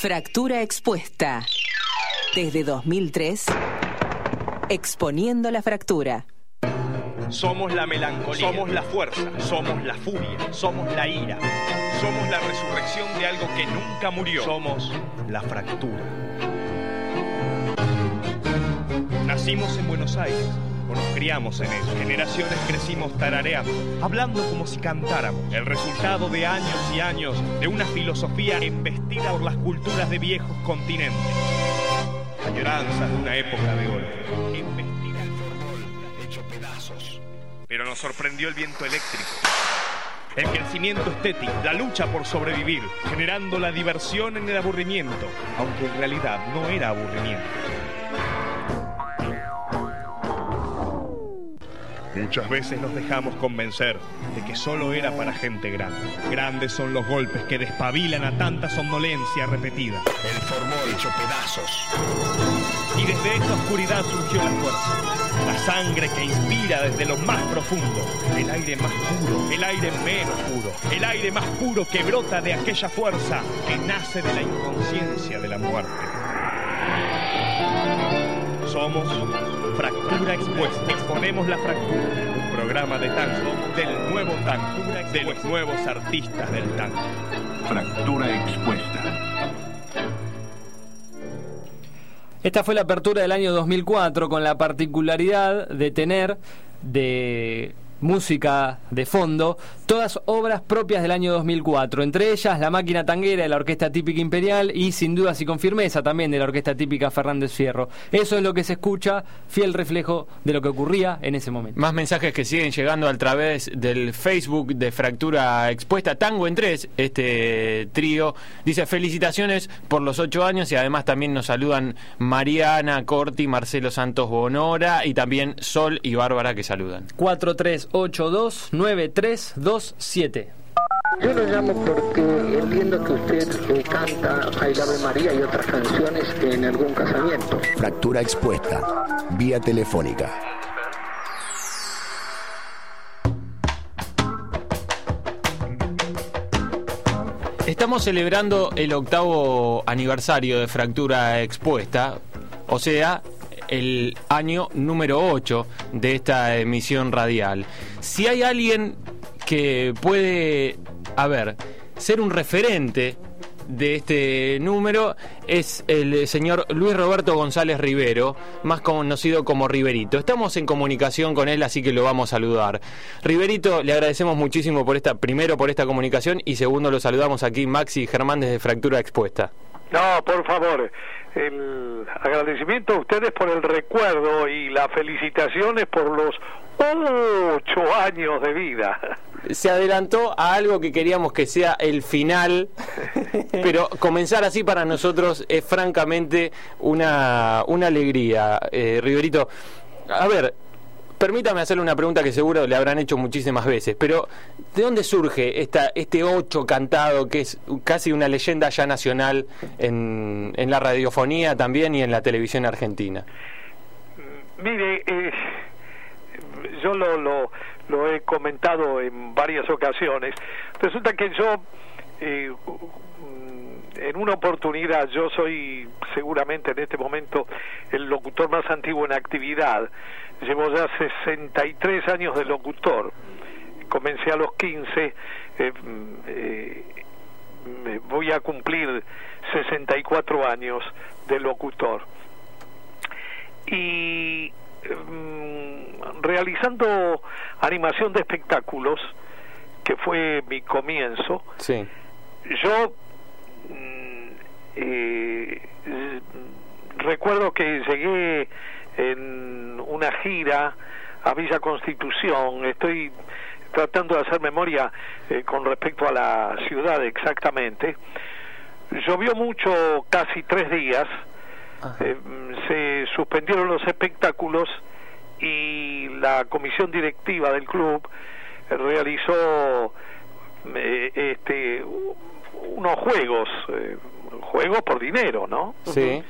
Fractura expuesta. Desde 2003, exponiendo la fractura. Somos la melancolía, somos la fuerza, somos la furia, somos la ira, somos la resurrección de algo que nunca murió, somos la fractura. Nacimos en Buenos Aires, o nos criamos en él. Generaciones crecimos tarareando, hablando como si cantáramos. El resultado de años y años de una filosofía embestida por las culturas de viejos continentes. Añoranzas de una época de oro. Embestida en formol, hecho pedazos. Pero nos sorprendió el viento eléctrico. El crecimiento estético, la lucha por sobrevivir, generando la diversión en el aburrimiento, aunque en realidad no era aburrimiento. Muchas veces nos dejamos convencer de que solo era para gente grande. Grandes son los golpes que despabilan a tanta somnolencia repetida. El formol hecho pedazos. Y desde esa oscuridad surgió la fuerza. La sangre que inspira desde lo más profundo. El aire más puro, el aire menos puro. El aire más puro que brota de aquella fuerza que nace de la inconsciencia de la muerte. Somos Fractura Expuesta. Exponemos la fractura. Un programa de tango del nuevo tango, de los nuevos artistas del tango. Fractura Expuesta. Esta fue la apertura del año 2004 con la particularidad de tener de música de fondo todas obras propias del año 2004, entre ellas La Máquina Tanguera de la Orquesta Típica Imperial y Sin Dudas y con Firmeza también de la Orquesta Típica Fernández Fierro. Eso es lo que se escucha, fiel reflejo de lo que ocurría en ese momento. Más mensajes que siguen llegando a través del Facebook de Fractura Expuesta. Tango en Tres, este trío, dice felicitaciones por los 8 años y además también nos saludan Mariana Corti, Marcelo Santos Bonora y también Sol y Bárbara que saludan. 43829327. Yo lo llamo porque entiendo que usted canta Ay Ave María y otras canciones en algún casamiento. Fractura Expuesta, vía telefónica. Estamos celebrando el 8º aniversario de Fractura Expuesta, o sea, el año número 8 de esta emisión radial. Si hay alguien que puede, ser un referente de este número, es el señor Luis Roberto González Rivero, más conocido como Riverito. Estamos en comunicación con él, así que lo vamos a saludar. Riverito, le agradecemos muchísimo primero por esta comunicación y segundo lo saludamos aquí Maxi y Germán desde Fractura Expuesta. No, por favor, el agradecimiento a ustedes por el recuerdo y las felicitaciones por los 8 años de vida. Se adelantó a algo que queríamos que sea el final, pero comenzar así para nosotros es francamente una alegría. Riverito, permítame hacerle una pregunta que seguro le habrán hecho muchísimas veces, pero ¿de dónde surge este 8 cantado que es casi una leyenda ya nacional en la radiofonía también y en la televisión argentina? Mire, yo lo he comentado en varias ocasiones. Resulta que yo, en una oportunidad, yo soy seguramente en este momento el locutor más antiguo en actividad. Llevo ya 63 años de locutor. Comencé a los 15, voy a cumplir 64 años de locutor. Y realizando animación de espectáculos, que fue mi comienzo, sí. Yo recuerdo que llegué en una gira a Villa Constitución. Estoy tratando de hacer memoria con respecto a la ciudad exactamente. Llovió mucho, casi 3 días. Se suspendieron los espectáculos y la comisión directiva del club realizó unos juegos por dinero, ¿no? Sí.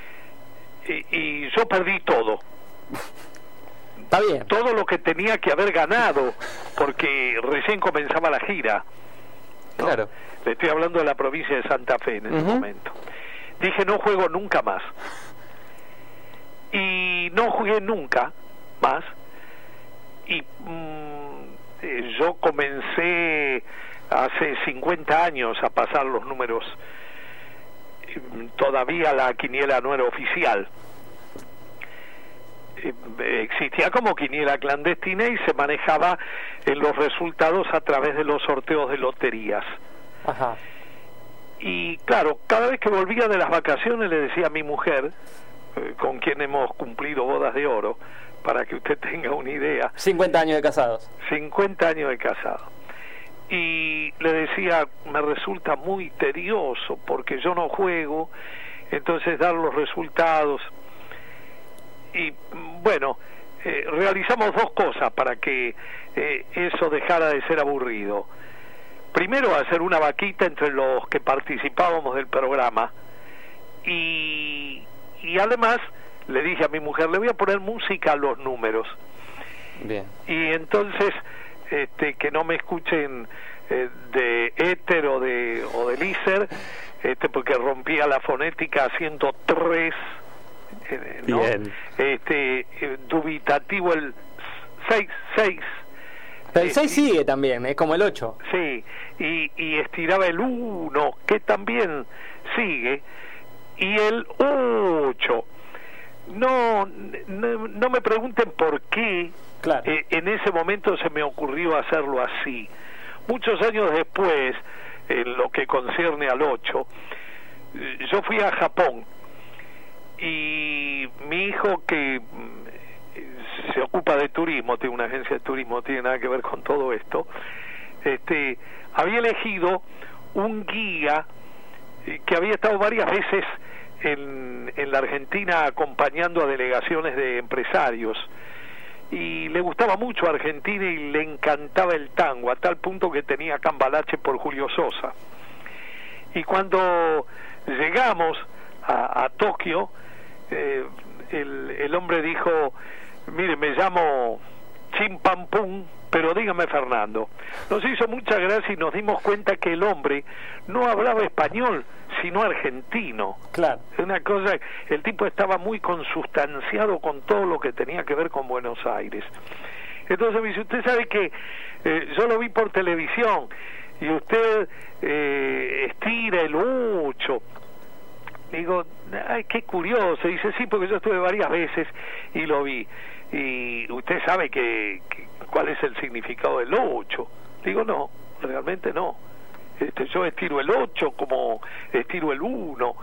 Y yo perdí todo. Está bien. Todo lo que tenía que haber ganado, porque recién comenzaba la gira, ¿no? Claro. Le estoy hablando de la provincia de Santa Fe en ese momento. dije no juego nunca más. Y no jugué nunca más. Y yo comencé hace 50 años a pasar los números. Todavía la quiniela no era oficial. Existía como quiniela clandestina y se manejaba en los resultados a través de los sorteos de loterías. Ajá. Y claro, cada vez que volvía de las vacaciones le decía a mi mujer, con quien hemos cumplido bodas de oro, para que usted tenga una idea. 50 años de casados. 50 años de casado. Y le decía, me resulta muy tedioso porque yo no juego, entonces dar los resultados. Y bueno, realizamos dos cosas para que eso dejara de ser aburrido. Primero, hacer una vaquita entre los que participábamos del programa, y además le dije a mi mujer, le voy a poner música a los números. Bien. Y entonces que no me escuchen de éter o de lícer, porque rompía la fonética haciendo 3, ¿no? Bien. Dubitativo el 6. Pero el 6 sigue también, es como el 8. Sí, y estiraba el 1, que también sigue, y el 8. No me pregunten por qué. Claro. En ese momento se me ocurrió hacerlo así. Muchos años después, en lo que concierne al 8, yo fui a Japón, y mi hijo, que se ocupa de turismo, tiene una agencia de turismo, no tiene nada que ver con todo esto, había elegido un guía que había estado varias veces en la Argentina acompañando a delegaciones de empresarios, y le gustaba mucho Argentina y le encantaba el tango, a tal punto que tenía cambalache por Julio Sosa. Y cuando llegamos a Tokio, el hombre dijo, mire, me llamo Chim Pam Pum, pero dígame Fernando. Nos hizo mucha gracia y nos dimos cuenta que el hombre no hablaba español, sino argentino. Claro. Una cosa, el tipo estaba muy consustanciado con todo lo que tenía que ver con Buenos Aires. Entonces me dice, usted sabe que yo lo vi por televisión y usted estira el 8. Digo, ay, qué curioso. Dice, sí, porque yo estuve varias veces y lo vi. Y usted sabe cuál es el significado del 8. Digo, no, realmente no. Yo estiro el 8 como estiro el 1.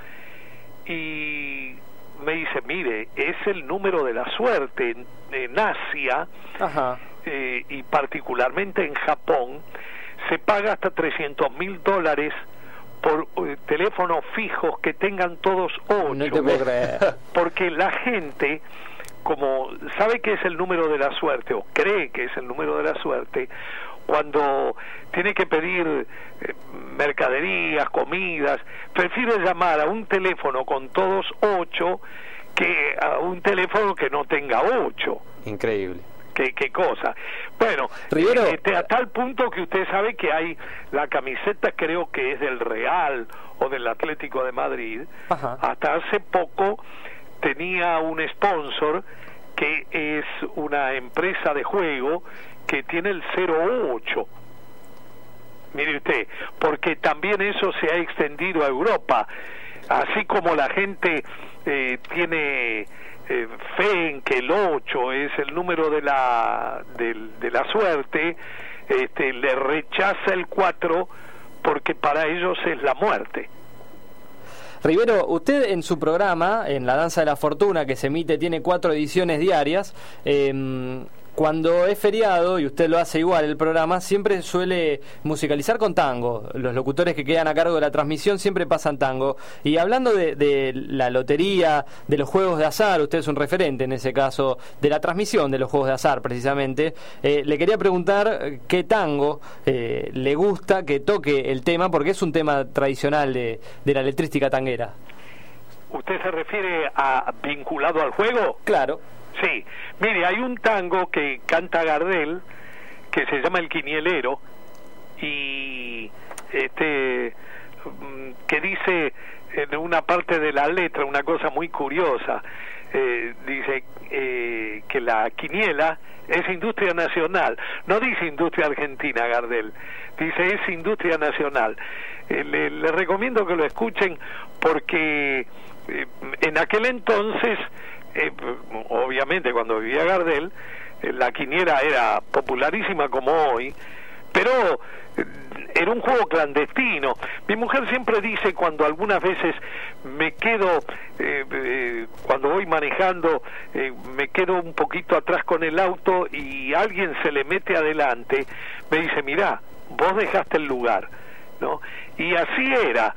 Y me dice, mire, es el número de la suerte en Asia. Ajá. Y particularmente en Japón se paga hasta $300,000 por teléfonos fijos que tengan todos 8. No te puedo creer. Porque la gente, como sabe que es el número de la suerte, o cree que es el número de la suerte, cuando tiene que pedir mercaderías, comidas, prefiere llamar a un teléfono con todos 8 que a un teléfono que no tenga 8. Increíble. ¿Qué cosa? Bueno, Rivero, a tal punto que usted sabe que hay la camiseta, creo que es del Real o del Atlético de Madrid. Ajá. Hasta hace poco tenía un sponsor que es una empresa de juego que tiene el 08. Mire usted, porque también eso se ha extendido a Europa, así como la gente tiene fe en que el 8 es el número de la suerte, le rechaza el 4 porque para ellos es la muerte. Rivero, usted en su programa, en La Danza de la Fortuna, que se emite, tiene 4 ediciones diarias. Cuando es feriado, y usted lo hace igual, el programa siempre suele musicalizar con tango. Los locutores que quedan a cargo de la transmisión siempre pasan tango. Y hablando de la lotería, de los juegos de azar, usted es un referente en ese caso, de la transmisión de los juegos de azar precisamente, le quería preguntar qué tango le gusta que toque el tema, porque es un tema tradicional de la letrística tanguera. ¿Usted se refiere a vinculado al juego? Claro. Sí, mire, hay un tango que canta Gardel que se llama El Quinielero, y que que dice en una parte de la letra una cosa muy curiosa. Dice que la quiniela es industria nacional. No dice industria argentina, Gardel. Dice es industria nacional. Le recomiendo que lo escuchen porque en aquel entonces, obviamente cuando vivía Gardel, la quiniela era popularísima como hoy, pero era un juego clandestino. Mi mujer siempre dice, cuando algunas veces me quedo, cuando voy manejando, me quedo un poquito atrás con el auto y alguien se le mete adelante, me dice, mirá, vos dejaste el lugar, ¿no? Y así era.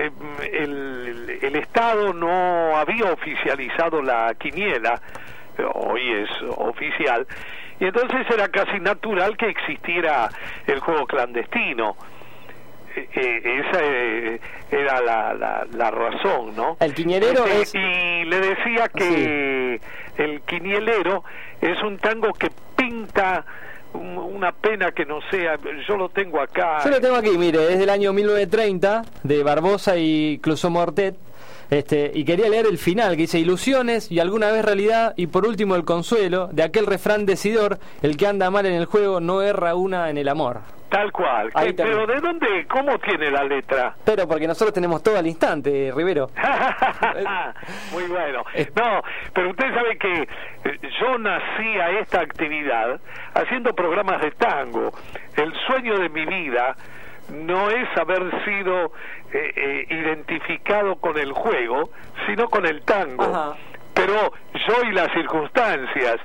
El Estado no había oficializado la quiniela, hoy es oficial, y entonces era casi natural que existiera el juego clandestino. Esa era la razón, ¿no? El quinielero es... Y le decía que sí, el quinielero es un tango que pinta una pena que no sea. Yo lo tengo acá. Yo lo tengo aquí, mire, es del año 1930, de Barbosa y Clouseau Mortet. Y quería leer el final, que dice: ilusiones y alguna vez realidad, y por último el consuelo de aquel refrán decidor: el que anda mal en el juego no erra una en el amor. Tal cual. Pero ¿de dónde? ¿Cómo tiene la letra? Pero porque nosotros tenemos todo al instante, Rivero. Muy bueno. No, pero usted sabe que yo nací a esta actividad haciendo programas de tango. El sueño de mi vida no es haber sido identificado con el juego, sino con el tango. Ajá. Pero yo y las circunstancias,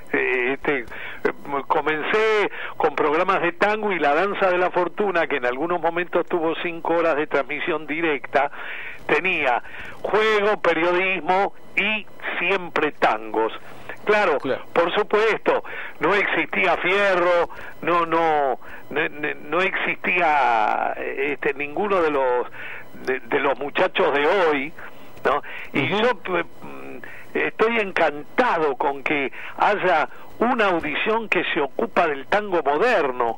comencé con programas de tango y La Danza de la Fortuna, que en algunos momentos tuvo 5 horas de transmisión directa. Tenía juego, periodismo y siempre tangos. Claro, por supuesto, no existía Fierro, no existía ninguno de los muchachos de hoy, ¿no? Y yo estoy encantado con que haya una audición que se ocupa del tango moderno,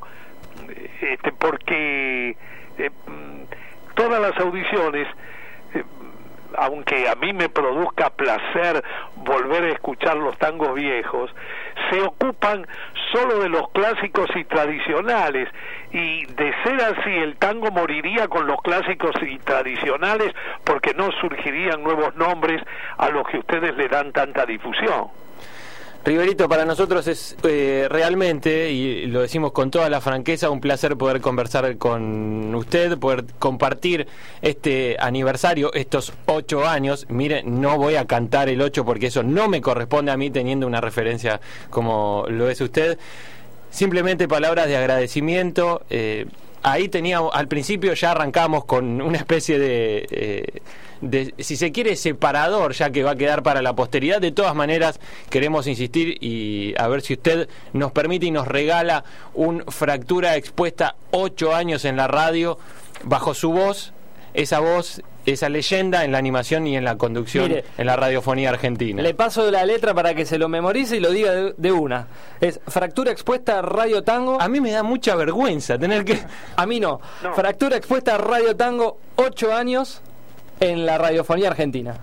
porque todas las audiciones, aunque a mí me produzca placer volver a escuchar los tangos viejos, se ocupan solo de los clásicos y tradicionales, y de ser así el tango moriría con los clásicos y tradicionales, porque no surgirían nuevos nombres a los que ustedes le dan tanta difusión. Riverito, para nosotros es realmente, y lo decimos con toda la franqueza, un placer poder conversar con usted, poder compartir este aniversario, estos 8 años. Mire, no voy a cantar el 8 porque eso no me corresponde a mí, teniendo una referencia como lo es usted. Simplemente palabras de agradecimiento. Ahí teníamos, al principio ya arrancamos con una especie de si se quiere, separador, ya que va a quedar para la posteridad. De todas maneras, queremos insistir y a ver si usted nos permite y nos regala un Fractura Expuesta 8 años en la radio, bajo su voz, esa leyenda en la animación y en la conducción. Mire, en la radiofonía argentina. Le paso la letra para que se lo memorice y lo diga de una. Es Fractura Expuesta Radio Tango. A mí me da mucha vergüenza tener que... A mí no. Fractura Expuesta Radio Tango, 8 años en la radiofonía argentina.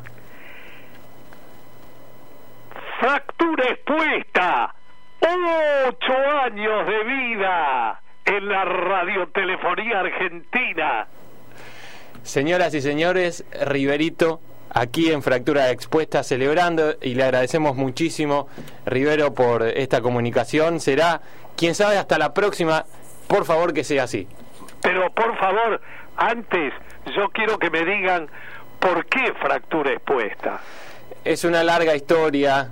Fractura Expuesta, 8 años de vida en la radiotelefonía argentina. Señoras y señores, Riverito, aquí en Fractura Expuesta, celebrando, y le agradecemos muchísimo, Rivero, por esta comunicación. Será, quién sabe, hasta la próxima. Por favor, que sea así. Pero por favor, antes yo quiero que me digan por qué Fractura Expuesta. Es una larga historia.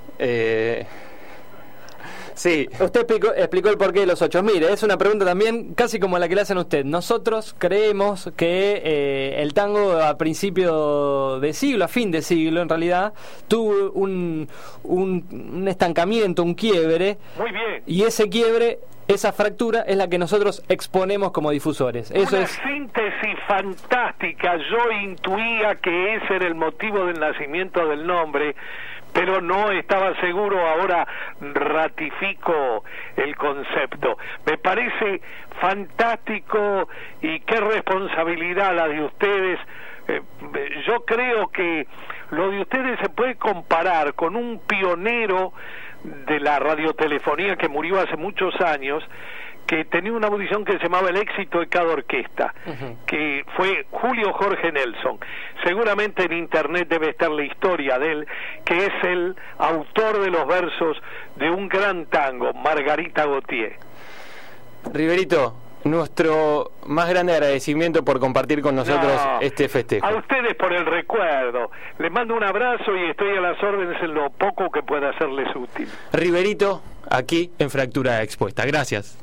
Sí. Usted explicó el porqué de los 8. Mire, es una pregunta también casi como la que le hacen a usted. Nosotros creemos que el tango a principio de siglo, a fin de siglo en realidad, tuvo un estancamiento, un quiebre. Muy bien. Y ese quiebre, esa fractura, es la que nosotros exponemos como difusores. Eso Una es síntesis fantástica. Yo intuía que ese era el motivo del nacimiento del nombre, pero no estaba seguro, ahora ratifico el concepto. Me parece fantástico y qué responsabilidad la de ustedes. Yo creo que lo de ustedes se puede comparar con un pionero de la radiotelefonía que murió hace muchos años, que tenía una audición que se llamaba El éxito de cada orquesta, que fue Julio Jorge Nelson. Seguramente en internet debe estar la historia de él, que es el autor de los versos de un gran tango, Margarita Gautier. Riverito, nuestro más grande agradecimiento por compartir con nosotros este festejo. A ustedes por el recuerdo. Les mando un abrazo y estoy a las órdenes en lo poco que pueda hacerles útil. Riverito, aquí en Fractura Expuesta. Gracias.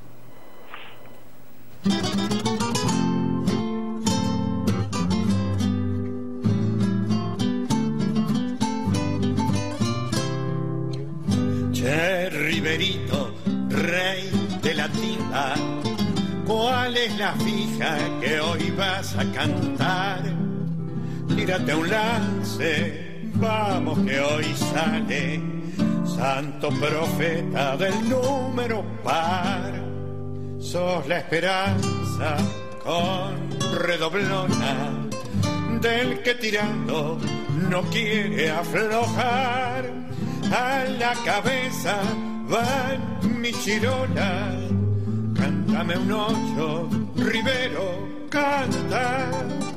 Che, Riverito, rey de la timba, ¿cuál es la fija que hoy vas a cantar? Tírate un lance, vamos que hoy sale santo profeta del número par. Sos la esperanza con redoblona del que tirando no quiere aflojar. A la cabeza van mi chirola. Cántame un 8, Rivero, canta.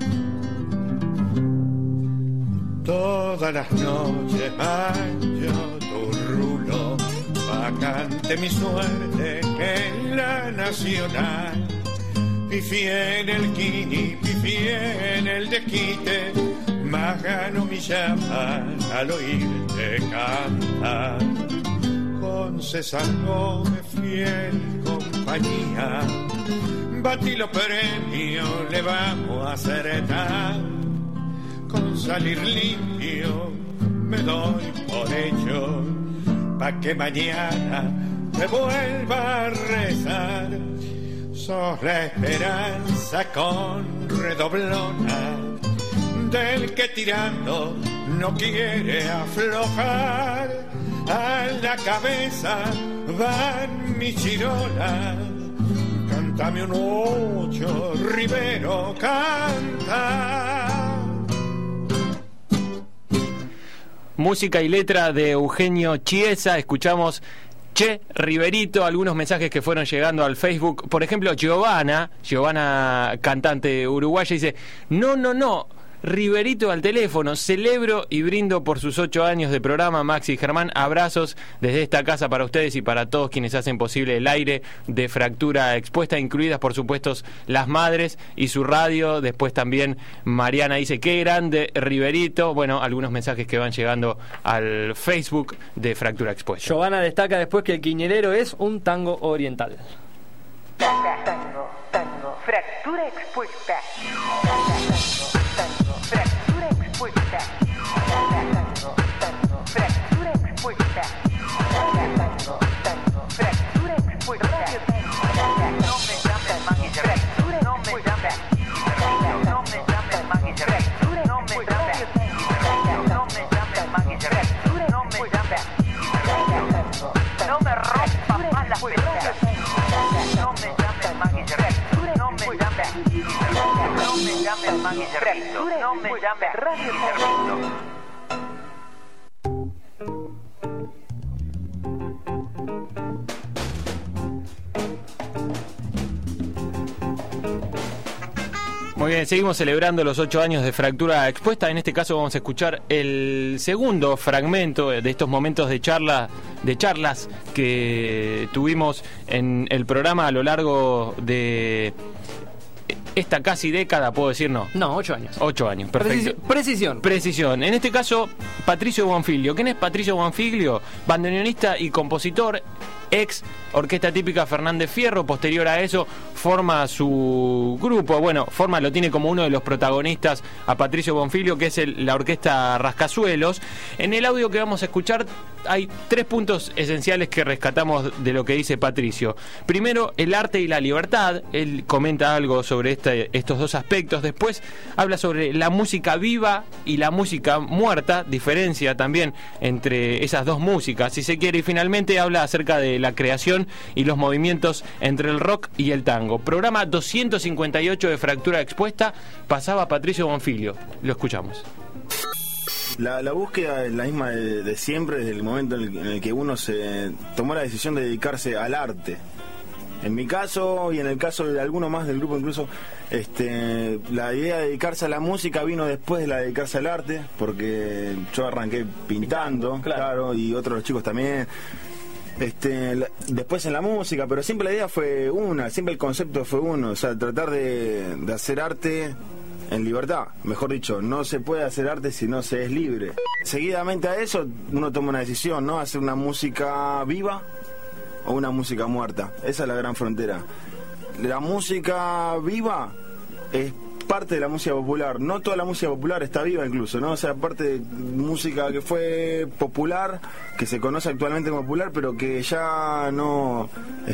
Todas las noches mancho tu rulo, vacante mi suerte que en la nacional. Pifié en el quini, pifié en el desquite, más gano mi llama al oírte cantar. Con César Gómez, fiel compañía, batí los premios, le vamos a acertar. Con salir limpio me doy por hecho, pa' que mañana me vuelva a rezar. Sos la esperanza con redoblona del que tirando no quiere aflojar. A la cabeza van mi chirola. Cántame un 8, Rivero, canta. Música y letra de Eugenio Chiesa. Escuchamos Che, Riverito, algunos mensajes que fueron llegando al Facebook. Por ejemplo, Giovanna, cantante uruguaya, dice: no, Riverito al teléfono, celebro y brindo por sus 8 años de programa. Maxi y Germán, abrazos desde esta casa para ustedes y para todos quienes hacen posible el aire de Fractura Expuesta, incluidas por supuesto las madres y su radio. Después también Mariana dice: qué grande Riverito. Bueno, algunos mensajes que van llegando al Facebook de Fractura Expuesta. Giovanna destaca después que el quiñelero es un tango oriental. Tango, Fractura Expuesta. Fractura expuesta. Tango, fractura expuesta. Tango, fractura expuesta. No me llames maquillera. No me llames. No me llames maquillera. No me llames. No me llames maquillera. No me llames. No me rompas más las pelotas. No me llames maquillera. No me llames. No me llames maquillera. No me llames Radio Cerrito. Muy bien, seguimos celebrando los 8 años de Fractura Expuesta. En este caso vamos a escuchar el segundo fragmento de estos momentos de charlas que tuvimos en el programa a lo largo de esta casi década, ¿puedo decir? No, 8 años. 8 años, perfecto. Precisión. En este caso, Patricio Bonfiglio. ¿Quién es Patricio Bonfiglio? Bandoneonista y compositor. ex Orquesta Típica Fernández Fierro. Posterior a eso forma su grupo, lo tiene como uno de los protagonistas a Patricio Bonfilio, que es la Orquesta Rascasuelos. En el audio que vamos a escuchar hay 3 puntos esenciales que rescatamos de lo que dice Patricio. Primero, el arte y la libertad. Él comenta algo sobre estos 2 aspectos. Después habla sobre la música viva y la música muerta, diferencia también entre esas 2 músicas, si se quiere. Y finalmente habla acerca de la creación y los movimientos entre el rock y el tango. Programa 258 de Fractura Expuesta, pasaba Patricio Bonfilio. Lo escuchamos. La búsqueda es la misma de siempre, desde el momento en el que uno se tomó la decisión de dedicarse al arte. En mi caso, y en el caso de alguno más del grupo incluso, la idea de dedicarse a la música vino después de la de dedicarse al arte, porque yo arranqué pintando, claro, y otros los chicos también. Después en la música, pero siempre la idea fue una, siempre el concepto fue uno, o sea, tratar de hacer arte en libertad. Mejor dicho, no se puede hacer arte si no se es libre. Seguidamente a eso uno toma una decisión, ¿no? Hacer una música viva o una música muerta. Esa es la gran frontera. La música viva es parte de la música popular. No toda la música popular está viva incluso, ¿no? O sea, parte de música que fue popular, que se conoce actualmente como popular, pero que ya no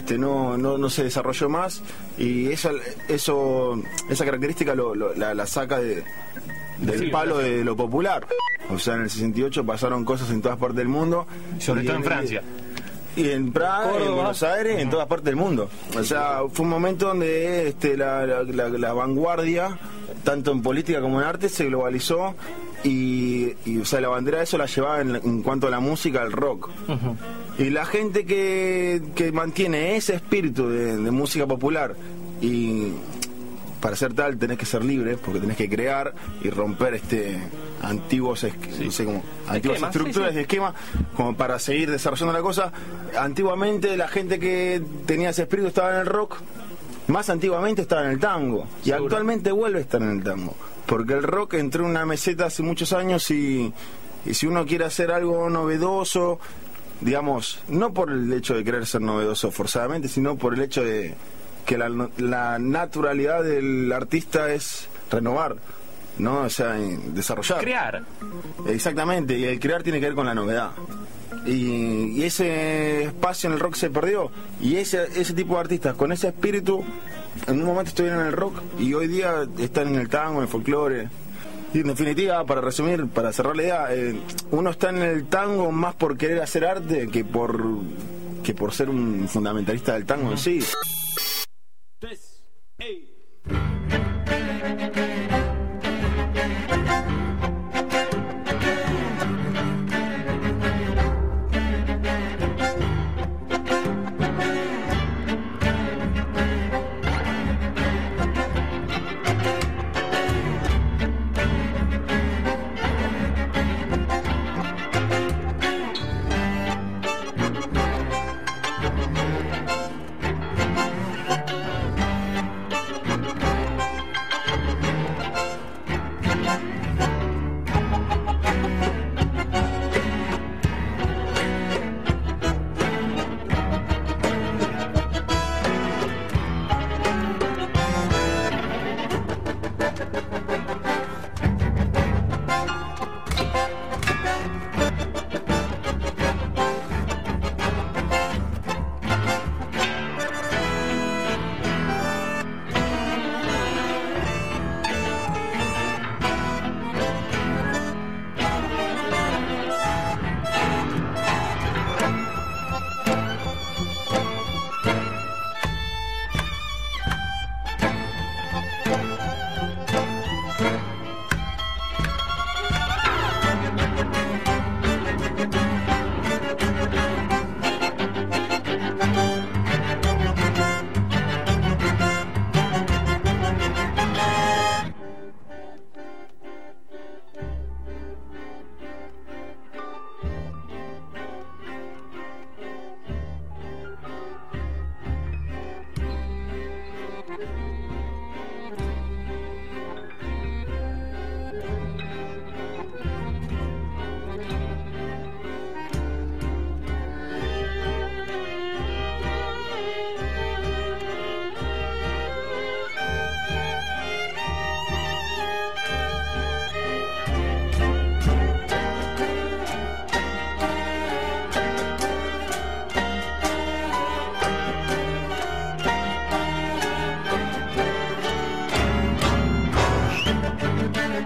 se desarrolló más, y esa característica la saca del palo de lo popular. O sea, en el 68 pasaron cosas en todas partes del mundo, sobre todo en Francia. Y en Praga, en Buenos Aires, en todas partes del mundo. O sea, fue un momento donde la vanguardia, tanto en política como en arte, se globalizó, y o sea, la bandera de eso la llevaba en cuanto a la música, al rock. Y la gente que mantiene ese espíritu de música popular, y para ser tal tenés que ser libre, porque tenés que crear y romper antiguos estructuras de esquema, como para seguir desarrollando la cosa. Antiguamente la gente que tenía ese espíritu estaba en el rock, más antiguamente estaba en el tango, y actualmente vuelve a estar en el tango, porque el rock entró en una meseta hace muchos años, y si uno quiere hacer algo novedoso, digamos, no por el hecho de querer ser novedoso forzadamente, sino por el hecho de que la naturalidad del artista es renovar, ¿no? O sea, desarrollar. Crear. Exactamente, y el crear tiene que ver con la novedad. Y ese espacio en el rock se perdió, y ese tipo de artistas con ese espíritu en un momento estuvieron en el rock y hoy día están en el tango, en el folclore. Y en definitiva, para resumir, para cerrar la idea, uno está en el tango más por querer hacer arte que por ser un fundamentalista del tango en sí. 3, 8.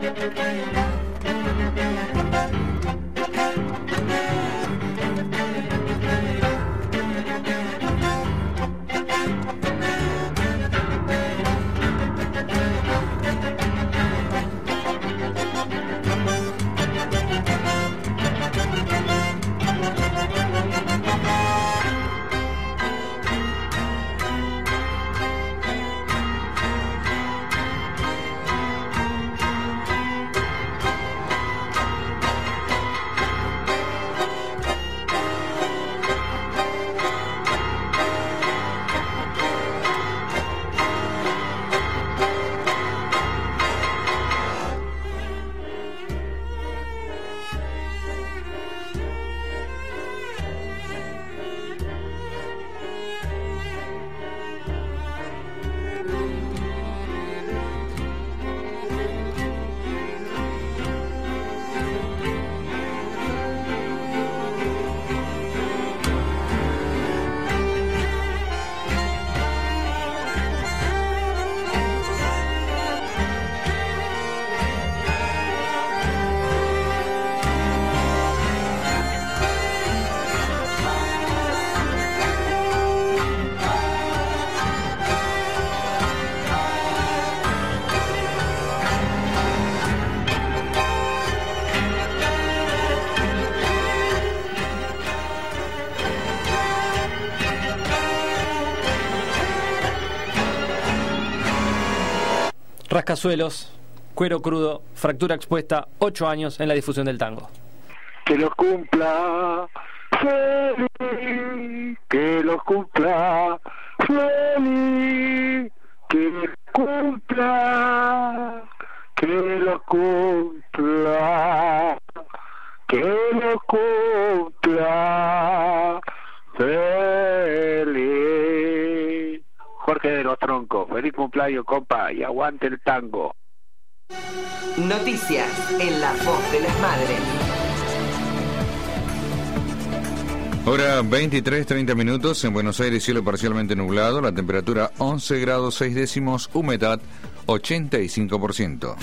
Rascasuelos, Cuero Crudo, Fractura Expuesta, 8 años en la difusión del tango. Que los cumpla feliz, que los cumpla feliz, que los cumpla, que los cumpla, que los cumpla feliz. Jorge de los Troncos, feliz cumpleaños, compa, y aguante el tango. Noticias en La Voz de las Madres. Hora 23:30 minutos en Buenos Aires, cielo parcialmente nublado, la temperatura 11 grados 6 décimos, humedad 85%.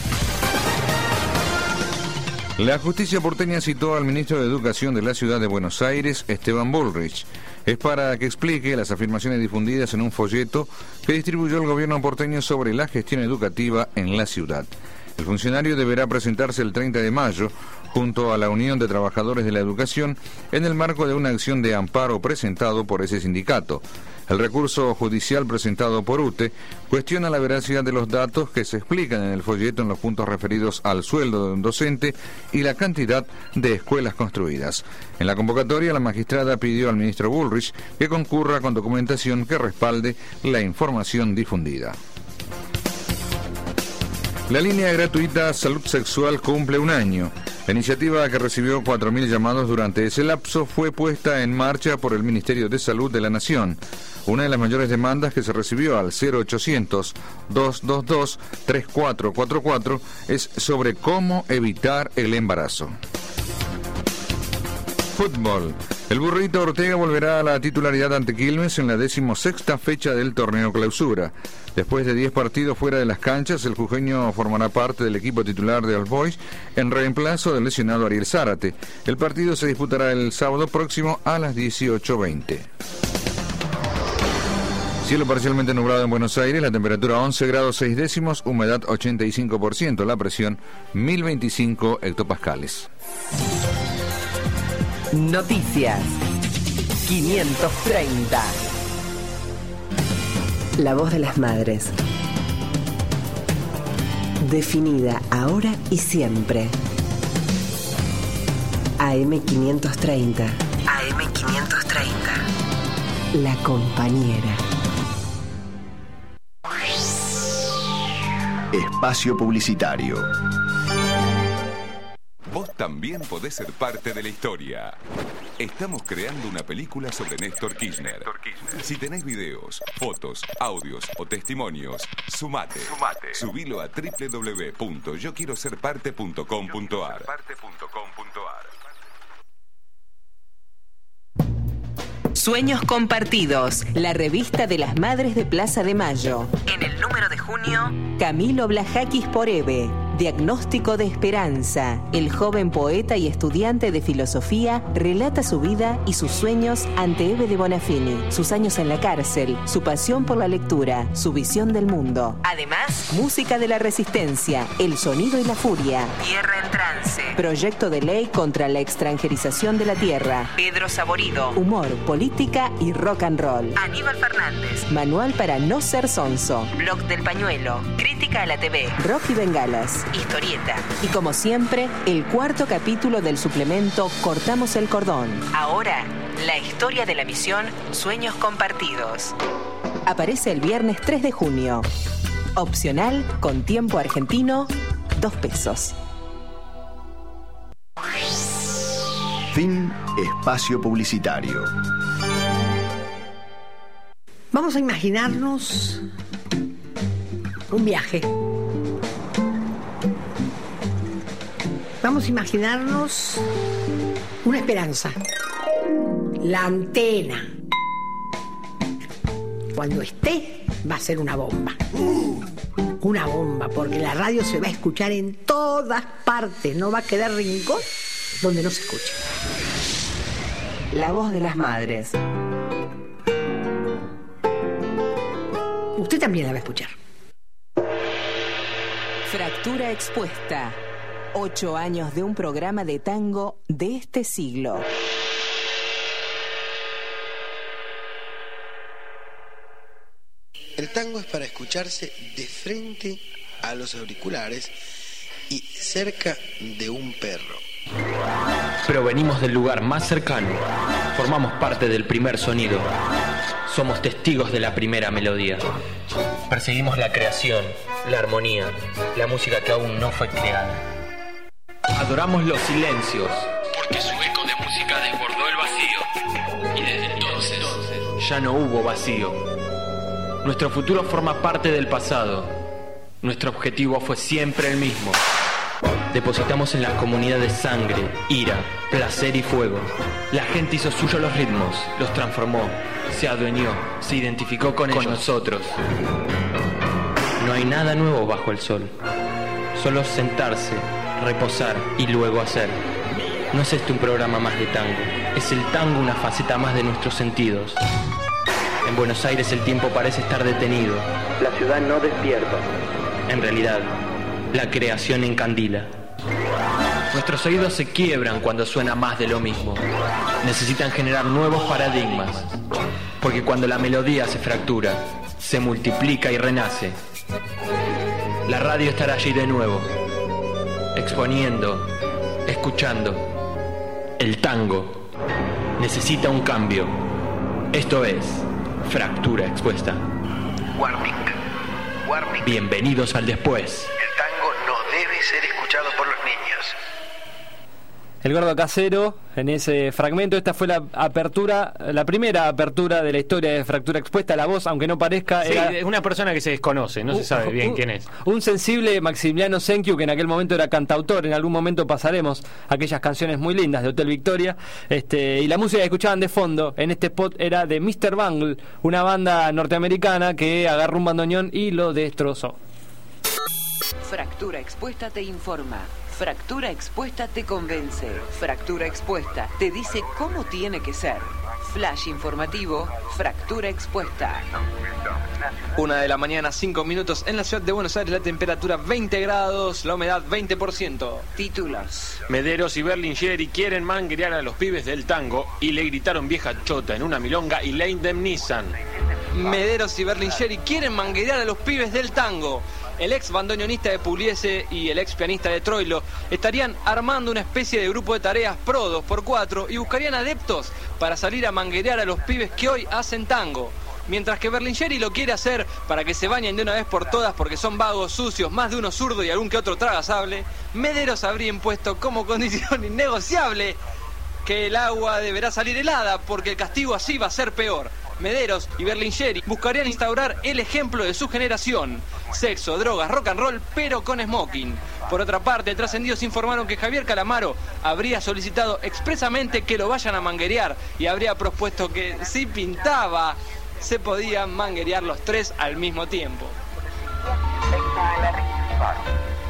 La justicia porteña citó al ministro de Educación de la ciudad de Buenos Aires, Esteban Bullrich. Es para que explique las afirmaciones difundidas en un folleto que distribuyó el gobierno porteño sobre la gestión educativa en la ciudad. El funcionario deberá presentarse el 30 de mayo junto a la Unión de Trabajadores de la Educación en el marco de una acción de amparo presentado por ese sindicato. El recurso judicial presentado por UTE cuestiona la veracidad de los datos que se explican en el folleto en los puntos referidos al sueldo de un docente y la cantidad de escuelas construidas. En la convocatoria, la magistrada pidió al ministro Bullrich que concurra con documentación que respalde la información difundida. La línea gratuita Salud Sexual cumple un año. La iniciativa, que recibió 4.000 llamados durante ese lapso, fue puesta en marcha por el Ministerio de Salud de la Nación. Una de las mayores demandas que se recibió al 0800-222-3444 es sobre cómo evitar el embarazo. Fútbol. El Burrito Ortega volverá a la titularidad ante Quilmes en la 16ª fecha del torneo Clausura. Después de 10 partidos fuera de las canchas, el jujeño formará parte del equipo titular de All Boys en reemplazo del lesionado Ariel Zárate. El partido se disputará el sábado próximo a las 18:20. Cielo parcialmente nublado en Buenos Aires, la temperatura 11 grados 6 décimos, humedad 85%, la presión 1025 hectopascales. Noticias 530. La voz de las madres. Definida ahora y siempre. AM530. AM530. La compañera. Espacio publicitario. Vos también podés ser parte de la historia. Estamos creando una película sobre Néstor Kirchner. Si tenés videos, fotos, audios o testimonios, sumate. Subilo a www.yoquieroserparte.com.ar. Sueños Compartidos, la revista de las madres de Plaza de Mayo. En el número de junio, Camilo Blajakis por Eve, Diagnóstico de Esperanza. El joven poeta y estudiante de filosofía relata su vida y sus sueños ante Eve de Bonafini, sus años en la cárcel, su pasión por la lectura, su visión del mundo. Además, música de la resistencia, el sonido y la furia. Tierra en trance. Proyecto de ley contra la extranjerización de la tierra. Pedro Saborido. Humor, política y rock and roll. Aníbal Fernández. Manual para no ser sonso. Blog del pañuelo. Crítica a la TV. Rock y bengalas. Historieta. Y como siempre, el cuarto capítulo del suplemento Cortamos el Cordón. Ahora, la historia de la misión Sueños Compartidos. Aparece el viernes 3 de junio. Opcional, con tiempo argentino, 2 pesos. Fin espacio publicitario. Vamos a imaginarnos un viaje. Vamos a imaginarnos una esperanza. La antena. Cuando esté, va a ser una bomba. Una bomba, porque la radio se va a escuchar en todas partes. No va a quedar rincón donde no se escuche. La voz de las madres. Usted también la va a escuchar. Fractura expuesta. 8 años de un programa de tango de este siglo. El tango es para escucharse de frente a los auriculares y cerca de un perro. Pero venimos del lugar más cercano. Formamos parte del primer sonido. Somos testigos de la primera melodía. Perseguimos la creación, la armonía, la música que aún no fue creada. Adoramos los silencios, porque su eco de música desbordó el vacío. Y desde entonces ya no hubo vacío. Nuestro futuro forma parte del pasado. Nuestro objetivo fue siempre el mismo. Depositamos en las comunidades sangre, ira, placer y fuego. La gente hizo suyo los ritmos, los transformó, se adueñó, se identificó con ellos. Nosotros. No hay nada nuevo bajo el sol. Solo sentarse, reposar y luego hacer. No es este un programa más de tango. Es el tango una faceta más de nuestros sentidos. En Buenos Aires el tiempo parece estar detenido. La ciudad no despierta. En realidad, la creación encandila. Nuestros oídos se quiebran cuando suena más de lo mismo. Necesitan generar nuevos paradigmas. Porque cuando la melodía se fractura, se multiplica y renace. La radio estará allí de nuevo, exponiendo, escuchando. El tango necesita un cambio. Esto es Fractura Expuesta. Warning. Warning. Bienvenidos al después. El tango no debe ser escuchado por los niños. El Gordo Casero, en ese fragmento, esta fue la apertura, la primera apertura de la historia de Fractura Expuesta. La voz, aunque no parezca, sí, era es una persona que se desconoce, no se sabe bien quién es. Un sensible Maximiliano Senkiu, que en aquel momento era cantautor. En algún momento pasaremos aquellas canciones muy lindas de Hotel Victoria. Y la música que escuchaban de fondo en este spot era de Mr. Bungle, una banda norteamericana que agarró un bandoneón y lo destrozó. Fractura Expuesta te informa. Fractura Expuesta te convence. Fractura Expuesta te dice cómo tiene que ser. Flash informativo, Fractura Expuesta. 1 de la mañana, 5 minutos en la ciudad de Buenos Aires, la temperatura 20 grados, la humedad 20%. Títulos. Mederos y Berlingeri quieren manguerear a los pibes del tango y le gritaron vieja chota en una milonga y la indemnizan. Mederos y Berlingeri quieren manguerear a los pibes del tango. El ex bandoneonista de Pugliese y el ex pianista de Troilo estarían armando una especie de grupo de tareas pro 2x4 y buscarían adeptos para salir a manguerear a los pibes que hoy hacen tango. Mientras que Berlingeri lo quiere hacer para que se bañen de una vez por todas porque son vagos, sucios, más de uno zurdo y algún que otro tragasable, Mederos habría impuesto como condición innegociable que el agua deberá salir helada porque el castigo así va a ser peor. Mederos y Berlingeri buscarían instaurar el ejemplo de su generación. Sexo, drogas, rock and roll, pero con smoking. Por otra parte, trascendidos informaron que Javier Calamaro habría solicitado expresamente que lo vayan a manguerear y habría propuesto que si pintaba, se podían manguerear los tres al mismo tiempo.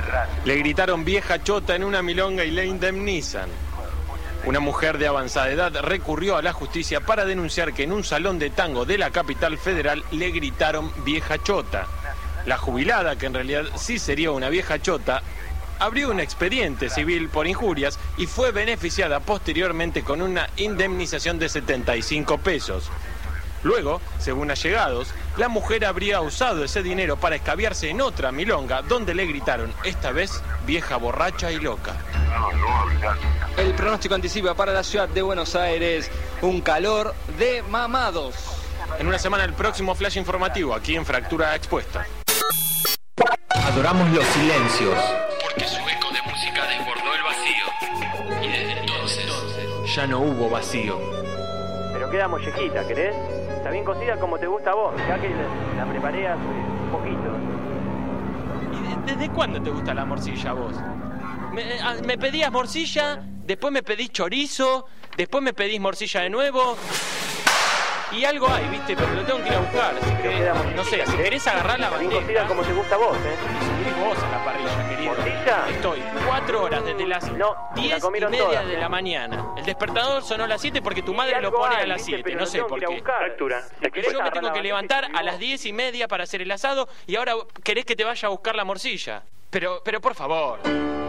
Le gritaron vieja chota en una milonga y le indemnizan. Una mujer de avanzada edad recurrió a la justicia para denunciar que en un salón de tango de la capital federal le gritaron vieja chota. La jubilada, que en realidad sí sería una vieja chota, abrió un expediente civil por injurias y fue beneficiada posteriormente con una indemnización de 75 pesos. Luego, según allegados, la mujer habría usado ese dinero para escabiarse en otra milonga donde le gritaron, esta vez, vieja borracha y loca. El pronóstico anticipa para la ciudad de Buenos Aires un calor de mamados. En una semana el próximo flash informativo aquí en Fractura Expuesta. Adoramos los silencios. Porque su eco de música desbordó el vacío. Y desde entonces ya no hubo vacío. Pero queda mollequita, ¿querés? Está bien cocida como te gusta a vos, ya que la preparé hace un poquito. ¿Y desde cuándo te gusta la morcilla a vos? Me pedías morcilla, después me pedís chorizo, después me pedís morcilla de nuevo. Y algo hay, ¿viste? Pero lo tengo que ir a buscar. Así que, no sé, si querés agarrar la bandeja. Bien cocida como te gusta a vos, Subís vos a la parrilla, querido. ¿Morcilla? Estoy 4 horas desde las 10:30 de la mañana. El despertador sonó a las 7 porque tu madre lo pone a las 7. No sé por qué. Pero yo me tengo que levantar a las 10:30 para hacer el asado y ahora querés que te vaya a buscar la morcilla. Pero por favor.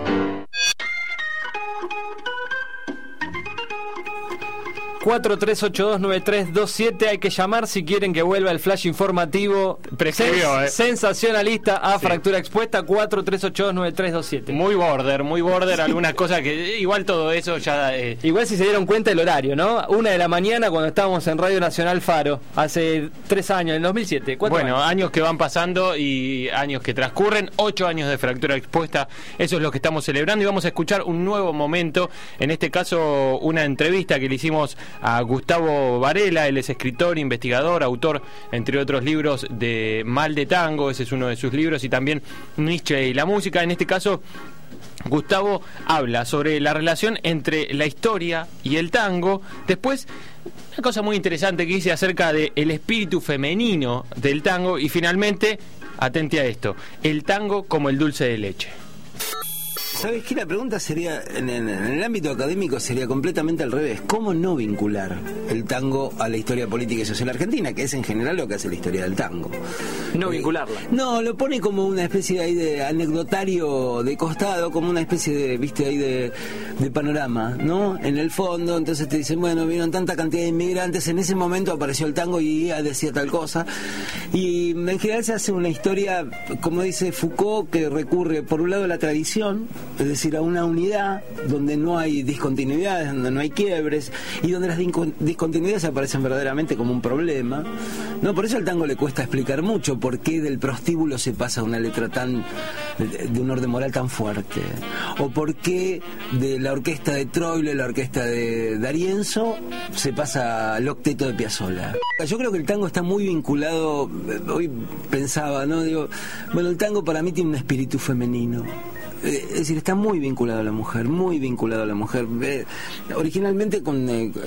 ...43829327... hay que llamar si quieren que vuelva el flash informativo sensacionalista a Fractura Expuesta. 43829327. Muy border, algunas cosas que igual todo eso ya igual si se dieron cuenta el horario, ¿no? 1 de la mañana cuando estábamos en Radio Nacional Faro hace 3 años, en el 2007. Bueno, años que van pasando y años que transcurren, 8 años de Fractura Expuesta, eso es lo que estamos celebrando y vamos a escuchar un nuevo momento, en este caso una entrevista que le hicimos a Gustavo Varela. Él es escritor, investigador, autor, entre otros libros, de Mal de Tango, ese es uno de sus libros, y también Nietzsche y la música. En este caso, Gustavo habla sobre la relación entre la historia y el tango. Después, una cosa muy interesante que dice acerca del espíritu femenino del tango. Y finalmente, atente a esto, el tango como el dulce de leche. ¿Sabes qué? La pregunta sería, en el ámbito académico sería completamente al revés. ¿Cómo no vincular el tango a la historia política y social argentina, que es en general lo que hace la historia del tango? No vincularla. No, lo pone como una especie ahí de anecdotario de costado, como una especie de, viste, ahí de panorama, ¿no? En el fondo, entonces te dicen, bueno, vieron tanta cantidad de inmigrantes, en ese momento apareció el tango y decía tal cosa. Y en general se hace una historia, como dice Foucault, que recurre por un lado a la tradición, es decir, a una unidad donde no hay discontinuidades, donde no hay quiebres y donde las discontinuidades aparecen verdaderamente como un problema, ¿no? Por eso al tango le cuesta explicar mucho por qué del prostíbulo se pasa a una letra de un orden moral tan fuerte, o por qué de la orquesta de Troilo y la orquesta de D'Arienzo se pasa al octeto de Piazzolla. Yo creo que el tango está muy vinculado, hoy pensaba, ¿no? Digo, bueno, el tango para mí tiene un espíritu femenino. Es decir, está muy vinculado a la mujer, muy vinculado a la mujer. Originalmente con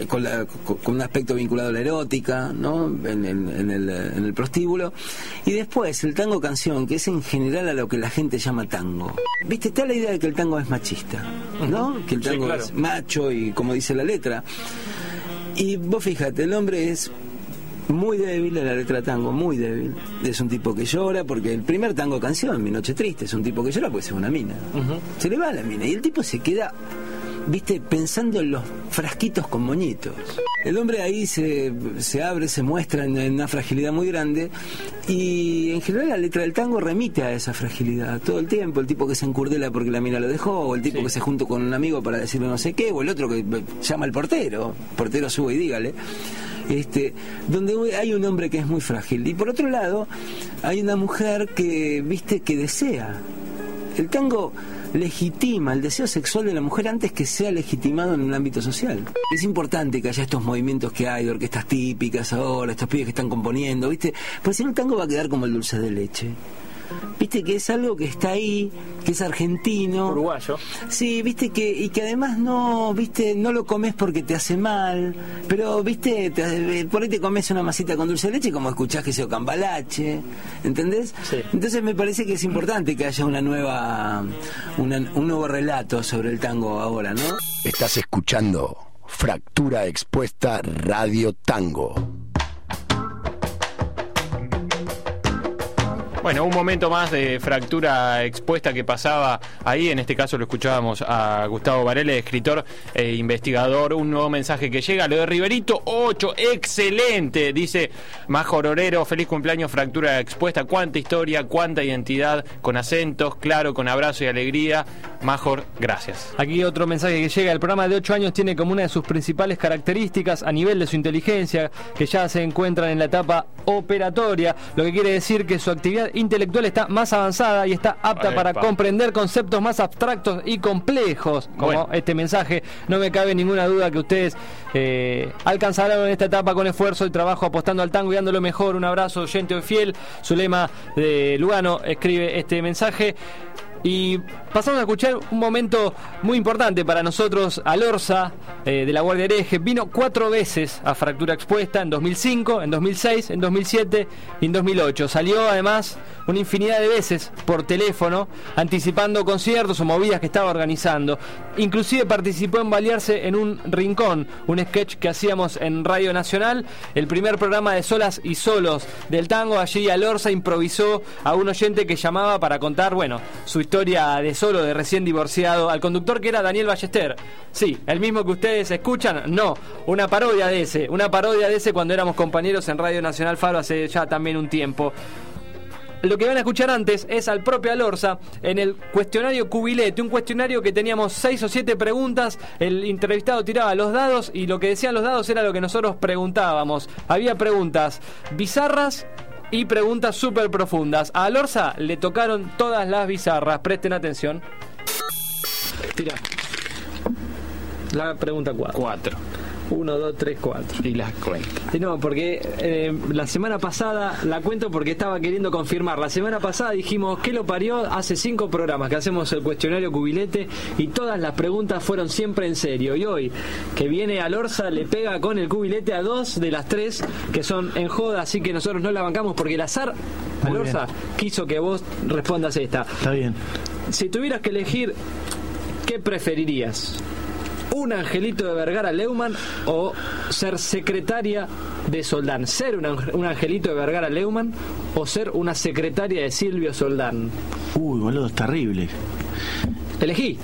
un aspecto vinculado a la erótica, ¿no? En el prostíbulo. Y después el tango canción, que es en general a lo que la gente llama tango. ¿Viste? Está la idea de que el tango es machista, ¿no? Que el tango es macho y como dice la letra. Y vos fíjate, el hombre es muy débil en la letra de tango, muy débil. Es un tipo que llora, porque el primer tango canción, Mi Noche Triste, es un tipo que llora porque se va una mina. Se le va a la mina y el tipo se queda, viste, pensando en los frasquitos con moñitos. El hombre ahí se abre, se muestra en una fragilidad muy grande y en general la letra del tango remite a esa fragilidad todo el tiempo. El tipo que se encurdela porque la mina lo dejó, o el tipo que se junta con un amigo para decirle no sé qué, o el otro que llama al portero sube y dígale. Donde hay un hombre que es muy frágil y por otro lado hay una mujer que, viste, que desea. El tango legitima el deseo sexual de la mujer antes que sea legitimado en un ámbito social. Es importante que haya estos movimientos que hay de orquestas típicas ahora, estos pibes que están componiendo, ¿viste? Pues si no, el tango va a quedar como el dulce de leche. viste que es algo que está ahí, que es argentino, uruguayo. Sí, viste y que además no lo comes porque te hace mal, pero viste por ahí te comes una masita con dulce de leche como escuchás que se cambalache, ¿entendés? Sí. Entonces me parece que es importante que haya un nuevo relato sobre el tango ahora, ¿no? Estás escuchando Fractura Expuesta Radio Tango. Bueno, un momento más de Fractura Expuesta que pasaba ahí. En este caso lo escuchábamos a Gustavo Varela, escritor e investigador. Un nuevo mensaje que llega, lo de Riverito 8, excelente, dice Majo Orero. Feliz cumpleaños, Fractura Expuesta. Cuánta historia, cuánta identidad, con acentos, claro, con abrazo y alegría. Major, gracias. Aquí otro mensaje que llega. El programa de 8 años tiene como una de sus principales características a nivel de su inteligencia, que ya se encuentran en la etapa operatoria, lo que quiere decir que su actividad intelectual está más avanzada y está apta para comprender conceptos más abstractos y complejos, como este mensaje. No me cabe ninguna duda que ustedes alcanzarán en esta etapa con esfuerzo y trabajo, apostando al tango y dándolo mejor. Un abrazo, oyente fiel. Zulema de Lugano escribe este mensaje. Y pasamos a escuchar un momento muy importante para nosotros. Alorza, de la Guardia Hereje, vino 4 veces a Fractura Expuesta, en 2005, en 2006, en 2007 y en 2008. Salió además una infinidad de veces por teléfono, anticipando conciertos o movidas que estaba organizando. Inclusive participó en Balearse en un Rincón, un sketch que hacíamos en Radio Nacional, el primer programa de solas y solos del tango. Allí Alorza improvisó a un oyente que llamaba para contar, su historia de solo, de recién divorciado, al conductor que era Daniel Ballester. Sí, el mismo que ustedes escuchan. No, una parodia de ese cuando éramos compañeros en Radio Nacional Faro hace ya también un tiempo. Lo que van a escuchar antes es al propio Alorza en el cuestionario Cubilete, un cuestionario que teníamos 6 o 7 preguntas. El entrevistado tiraba los dados y lo que decían los dados era lo que nosotros preguntábamos. Había preguntas bizarras y preguntas súper profundas. A Alorza le tocaron todas las bizarras. Presten atención. Tira. La pregunta 4. 1, 2, 3, 4. Y las cuento. No, porque la semana pasada, la cuento porque estaba queriendo confirmar. La semana pasada dijimos que lo parió, hace 5 programas que hacemos el cuestionario Cubilete y todas las preguntas fueron siempre en serio. Y hoy, que viene Alorza, le pega con el Cubilete a 2 de las 3 que son en joda, así que nosotros no la bancamos porque el azar, Alorza, quiso que vos respondas esta. Está bien. Si tuvieras que elegir, ¿qué preferirías? ¿Un Angelito de Vergara Leumann o ser secretaria de Soldán? ¿Ser un Angelito de Vergara Leumann o ser una secretaria de Silvio Soldán? Uy, boludo, es terrible. Elegí.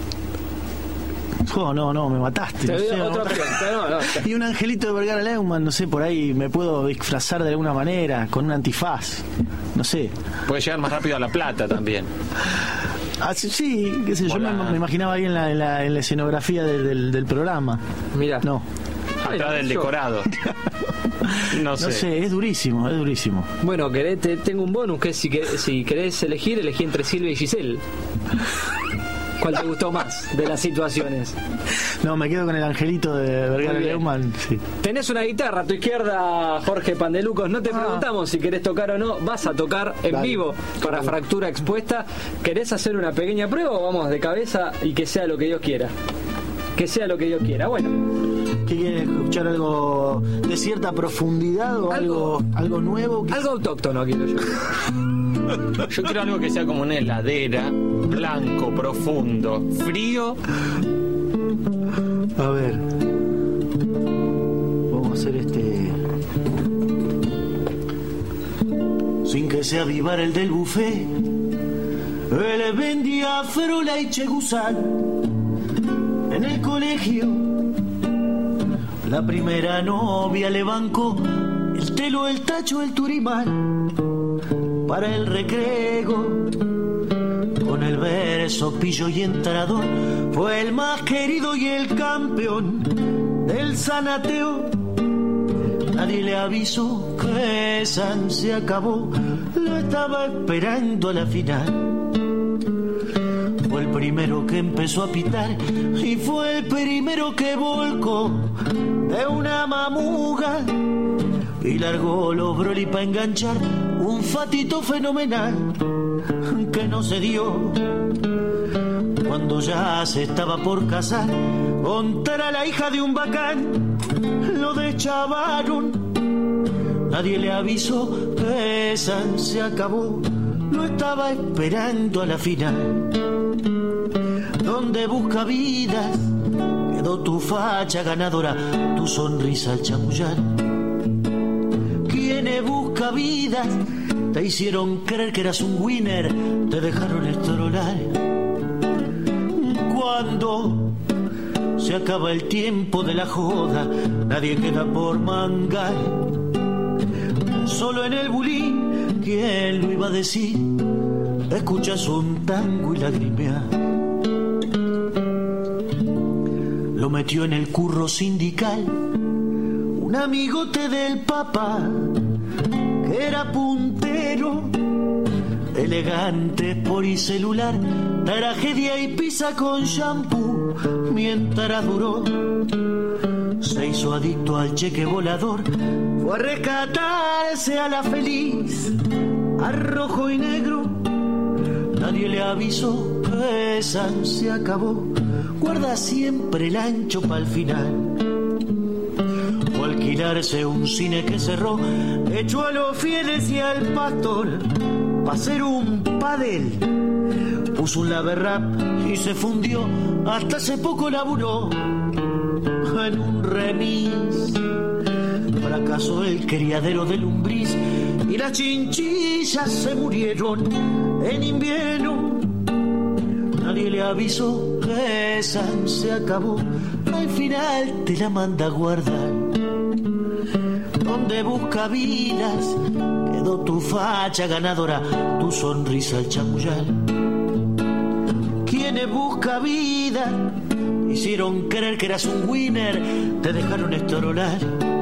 No, me mataste. Te doy otra pregunta. No. Y un Angelito de Vergara Leumann, no sé, por ahí me puedo disfrazar de alguna manera, con un antifaz. No sé. Puede llegar más rápido a La Plata también. Ah, sí, qué sé yo, me imaginaba ahí en la escenografía del programa. Mira. No. Atrás del decorado. No sé, es durísimo. Bueno, tengo un bonus, que es si querés elegí entre Silvia y Giselle. ¿Cuál te gustó más de las situaciones? No, me quedo con el Angelito de Vergara Leumann. Sí. Tenés una guitarra a tu izquierda, Jorge Pandelucos. No te preguntamos si querés tocar o no. Vas a tocar en vivo para Fractura Expuesta. ¿Querés hacer una pequeña prueba o vamos de cabeza y que sea lo que Dios quiera? Que sea lo que Dios quiera. Bueno. ¿Qué quieres escuchar? ¿Algo de cierta profundidad o algo nuevo? Algo autóctono quiero yo. Yo quiero algo que sea como una heladera, blanco, profundo, frío. A ver, vamos a hacer sin que se avivara el del buffet. Él vendía ferola y chegusán en el colegio. La primera novia le bancó el telo, el tacho, el turimán. Para el recreo, con el verso pillo y entrador, fue el más querido y el campeón del sanateo. Nadie le avisó que San se acabó, lo estaba esperando a la final. Fue el primero que empezó a pitar y fue el primero que volcó de una mamuga y largó los brolis para enganchar un fatito fenomenal. que no se dio. Cuando ya se estaba por casar, contra la hija de un bacán, lo deschavaron. Nadie le avisó que esa se acabó, lo estaba esperando a la final. Donde busca vidas, quedó tu facha ganadora, tu sonrisa al chamullar. Quienes busca vidas te hicieron creer que eras un winner, te dejaron estrolar. Cuando se acaba el tiempo de la joda, nadie queda por mangar. Solo en el bulín, ¿quién lo iba a decir? Escuchas un tango y lagrimeas. Lo metió en el curro sindical un amigote del papá, que era puntero, elegante por y celular, tragedia y pizza con shampoo mientras duró. Se hizo adicto al cheque volador, fue a rescatarse a la feliz, a rojo y negro. Nadie le avisó que esa se acabó, guarda siempre el ancho pa'l final. O alquilarse un cine que cerró, echó a los fieles y al pastor pa' hacer un padel. Puso un laberrap y se fundió, hasta hace poco laburó en un remis. Fracasó el criadero de lumbriz y las chinchillas se murieron en invierno. Nadie le avisó que esa se acabó, al final te la manda a guardar. Donde busca vidas, quedó tu facha ganadora, tu sonrisa al chamullar. Quienes busca vida hicieron creer que eras un winner, te dejaron estrolar.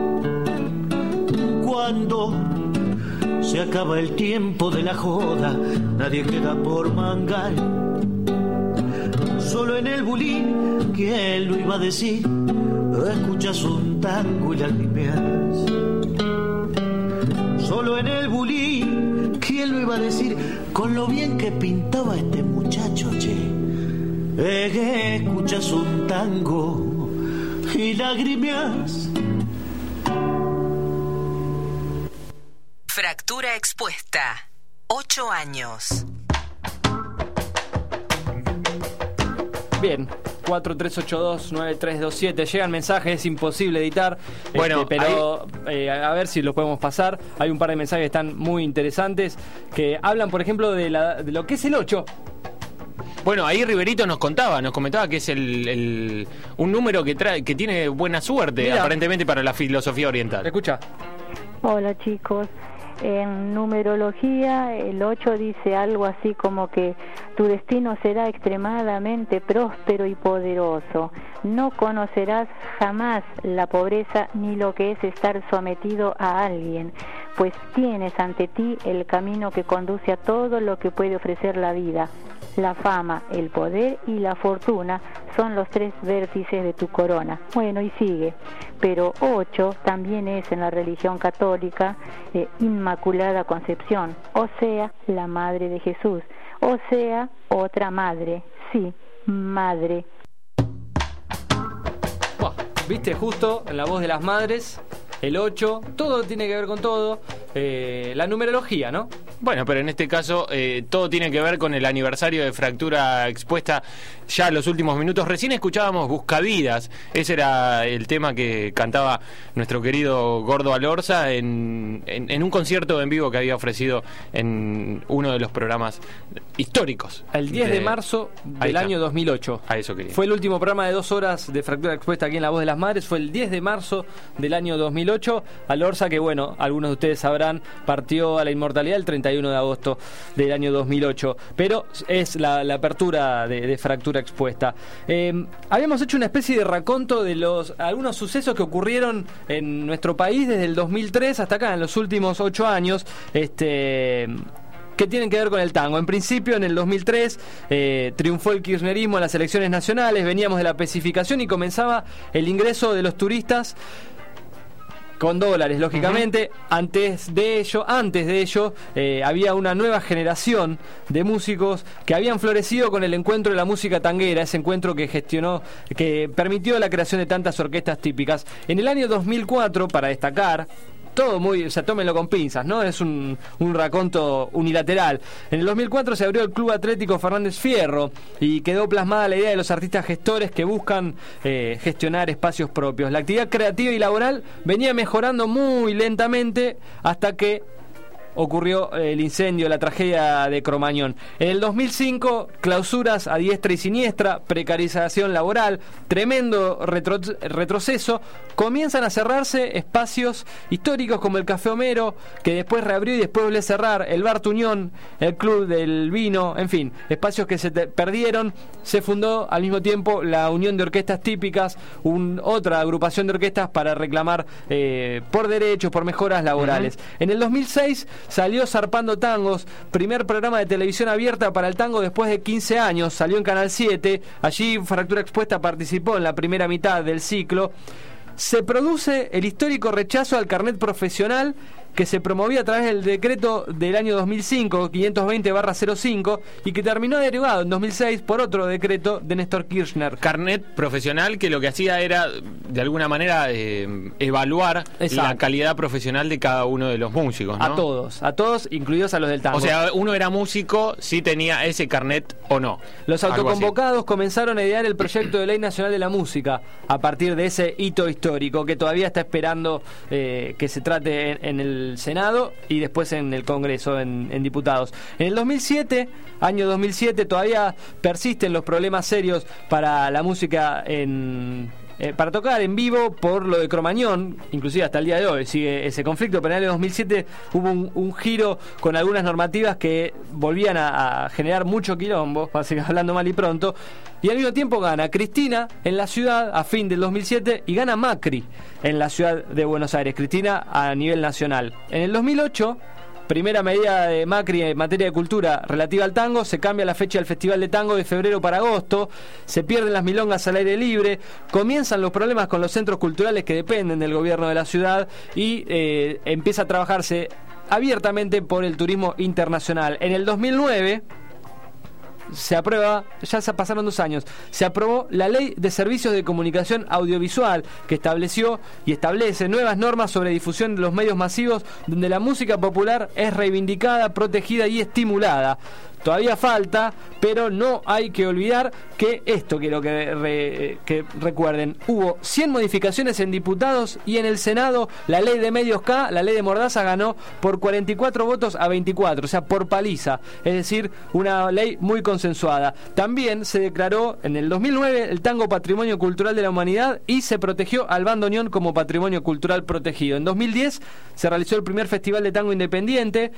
Cuando se acaba el tiempo de la joda, nadie queda por mangar. Solo en el bulín, ¿quién lo iba a decir? Escuchas un tango y lagrimeas. Solo en el bulín, ¿quién lo iba a decir? Con lo bien que pintaba este muchacho, che. Escuchas un tango y lagrimeas. Fractura expuesta. 8 años. Bien, 4382-9327. Llegan mensajes, es imposible editar. Bueno, pero a ver si los podemos pasar. Hay un par de mensajes que están muy interesantes, que hablan, por ejemplo, de lo que es el 8. Bueno, ahí Riverito nos comentaba que es un número que tiene buena suerte, mirá, aparentemente para la filosofía oriental. Escucha. Hola, chicos. En numerología, el 8 dice algo así como que tu destino será extremadamente próspero y poderoso. No conocerás jamás la pobreza ni lo que es estar sometido a alguien, pues tienes ante ti el camino que conduce a todo lo que puede ofrecer la vida. La fama, el poder y la fortuna son los 3 vértices de tu corona. Bueno, y sigue. Pero 8 también es en la religión católica Inmaculada Concepción, o sea, la Madre de Jesús, o sea, otra madre. Sí, madre. Viste, justo en la voz de las madres, el 8, todo tiene que ver con todo. La numerología, ¿no? Bueno, pero en este caso todo tiene que ver con el aniversario de Fractura Expuesta ya en los últimos minutos. Recién escuchábamos Buscavidas, ese era el tema que cantaba nuestro querido Gordo Alorza en un concierto en vivo que había ofrecido en uno de los programas históricos. El 10 de marzo del año 2008. A eso quería. Fue el último programa de 2 horas de Fractura Expuesta aquí en La Voz de las Madres, fue el 10 de marzo del año 2008. Alorza, que bueno, algunos de ustedes sabrán, partió a la inmortalidad el 31 de agosto del año 2008, pero es la apertura de Fractura Expuesta. Habíamos hecho una especie de raconto de algunos sucesos que ocurrieron en nuestro país desde el 2003 hasta acá, en los últimos 8 años, que tienen que ver con el tango. En principio, en el 2003 triunfó el kirchnerismo en las elecciones nacionales, veníamos de la pacificación y comenzaba el ingreso de los turistas con dólares, lógicamente. Antes de ello, había una nueva generación de músicos que habían florecido con el encuentro de la música tanguera, ese encuentro que permitió la creación de tantas orquestas típicas. En el año 2004, para destacar, todo muy, o sea, tómenlo con pinzas, ¿no? Es un raconto unilateral. En el 2004 se abrió el Club Atlético Fernández Fierro y quedó plasmada la idea de los artistas gestores que buscan gestionar espacios propios. La actividad creativa y laboral venía mejorando muy lentamente hasta que ocurrió el incendio, la tragedia de Cromañón. En el 2005, clausuras a diestra y siniestra, precarización laboral, tremendo retroceso. Comienzan a cerrarse espacios históricos como el Café Homero, que después reabrió y después volvió a cerrar, el Bar Tuñón, el Club del Vino, en fin, espacios que se perdieron. Se fundó al mismo tiempo la Unión de Orquestas Típicas, otra agrupación de orquestas para reclamar por derechos, por mejoras laborales. En el 2006 salió Zarpando Tangos, primer programa de televisión abierta para el tango después de 15 años, salió en Canal 7, allí Fractura Expuesta participó en la primera mitad del ciclo. Se produce el histórico rechazo al carnet profesional que se promovía a través del decreto del año 2005, 520/05, y que terminó derivado en 2006 por otro decreto de Néstor Kirchner. Carnet profesional que lo que hacía era, de alguna manera, evaluar la calidad profesional de cada uno de los músicos, ¿no? A todos, incluidos a los del tango. O sea, uno era músico si tenía ese carnet o no. Los autoconvocados comenzaron a idear el proyecto de Ley Nacional de la Música a partir de ese hito histórico que todavía está esperando que se trate en el Senado y después en el Congreso, en diputados. En el 2007, año 2007, todavía persisten los problemas serios para la música para tocar en vivo por lo de Cromañón, inclusive hasta el día de hoy sigue ese conflicto, pero en el año 2007 hubo un giro con algunas normativas que volvían a generar mucho quilombo, hablando mal y pronto, y al mismo tiempo gana Cristina en la ciudad a fin del 2007 y gana Macri en la ciudad de Buenos Aires, Cristina a nivel nacional. En el 2008, primera medida de Macri en materia de cultura relativa al tango, se cambia la fecha del Festival de Tango de febrero para agosto, se pierden las milongas al aire libre, comienzan los problemas con los centros culturales que dependen del gobierno de la ciudad y empieza a trabajarse abiertamente por el turismo internacional. En el 2009 se aprueba, ya se pasaron 2 años, se aprobó la Ley de Servicios de Comunicación Audiovisual, que estableció y establece nuevas normas sobre difusión de los medios masivos, donde la música popular es reivindicada, protegida y estimulada. Todavía falta, pero no hay que olvidar que esto quiero que recuerden. Hubo 100 modificaciones en diputados y en el Senado la ley de medios K, la ley de Mordaza, ganó por 44 votos a 24, o sea, por paliza. Es decir, una ley muy consensuada. También se declaró en el 2009 el tango Patrimonio Cultural de la Humanidad y se protegió al bandoneón como Patrimonio Cultural protegido. En 2010 se realizó el primer Festival de Tango Independiente.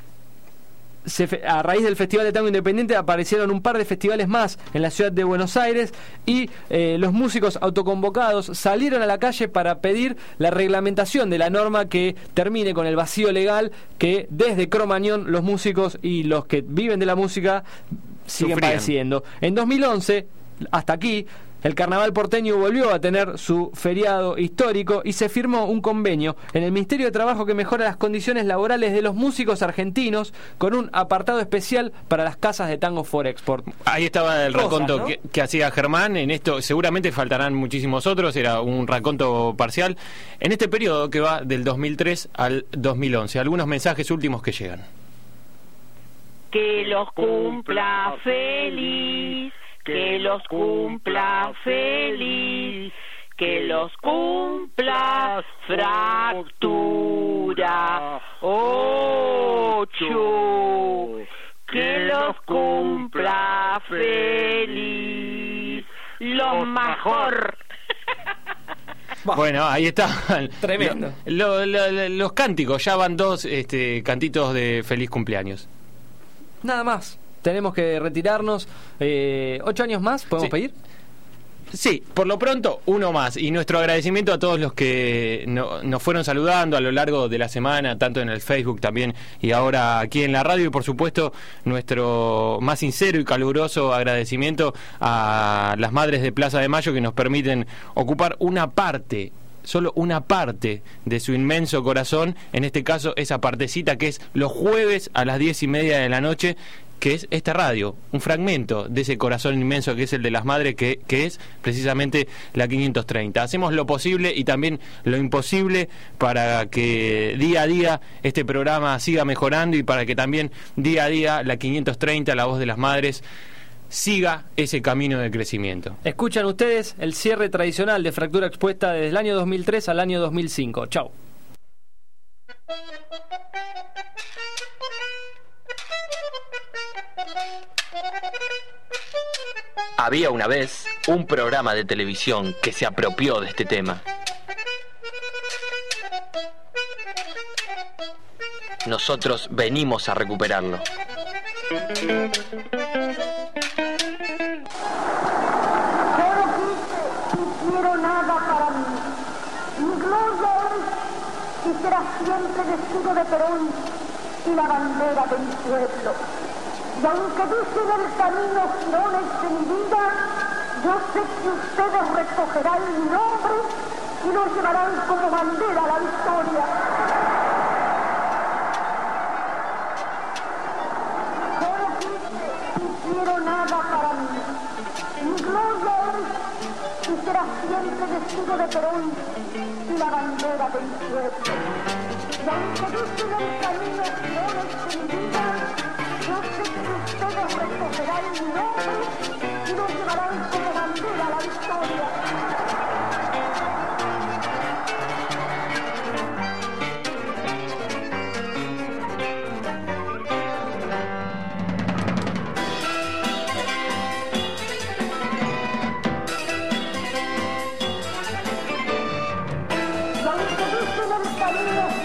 A raíz del Festival de Tango Independiente aparecieron un par de festivales más en la ciudad de Buenos Aires y los músicos autoconvocados salieron a la calle para pedir la reglamentación de la norma que termine con el vacío legal que desde Cromañón los músicos y los que viven de la música siguen padeciendo. En 2011, hasta aquí, el Carnaval porteño volvió a tener su feriado histórico y se firmó un convenio en el Ministerio de Trabajo que mejora las condiciones laborales de los músicos argentinos con un apartado especial para las casas de tango for export. Ahí estaba el raconto, ¿no?, que hacía Germán. En esto seguramente faltarán muchísimos otros, era un raconto parcial. En este periodo que va del 2003 al 2011, algunos mensajes últimos que llegan. Que los cumpla feliz. Que los cumpla feliz, que los cumpla Fractura 8, que los cumpla feliz, lo mejor. Bueno, ahí está. Tremendo. Los cánticos, ya van 2 cantitos de feliz cumpleaños. Nada más. Tenemos que retirarnos. 8 años más, ¿podemos pedir? Sí, por lo pronto, uno más. Y nuestro agradecimiento a todos los que nos fueron saludando a lo largo de la semana, tanto en el Facebook también y ahora aquí en la radio. Y por supuesto, nuestro más sincero y caluroso agradecimiento a las madres de Plaza de Mayo que nos permiten ocupar una parte solo una parte de su inmenso corazón, en este caso esa partecita que es los jueves a las 10:30 de la noche, que es esta radio, un fragmento de ese corazón inmenso que es el de las madres, que es precisamente la 530. Hacemos lo posible y también lo imposible para que día a día este programa siga mejorando y para que también día a día la 530, la voz de las madres, siga ese camino de crecimiento. Escuchan ustedes el cierre tradicional de Fractura Expuesta desde el año 2003 al año 2005. Chau. Había una vez un programa de televisión que se apropió de este tema. Nosotros venimos a recuperarlo. Quiero nada para mí. Mi gloria es y será siempre vestido de Perón y la bandera de mi pueblo. Y aunque dicen el camino girones de mi vida, yo sé que ustedes recogerán mi nombre y lo llevarán como bandera a la victoria. Yo no quise y quiero nada para mí. Mi gloria es y será siempre vestido de Perón y la bandera de mi pueblo. Y aunque dicen el camino girones de mi vida, yo sé que ustedes recogerán mi nombre y lo llevarán como bandera a la victoria. Y aunque dicen el camino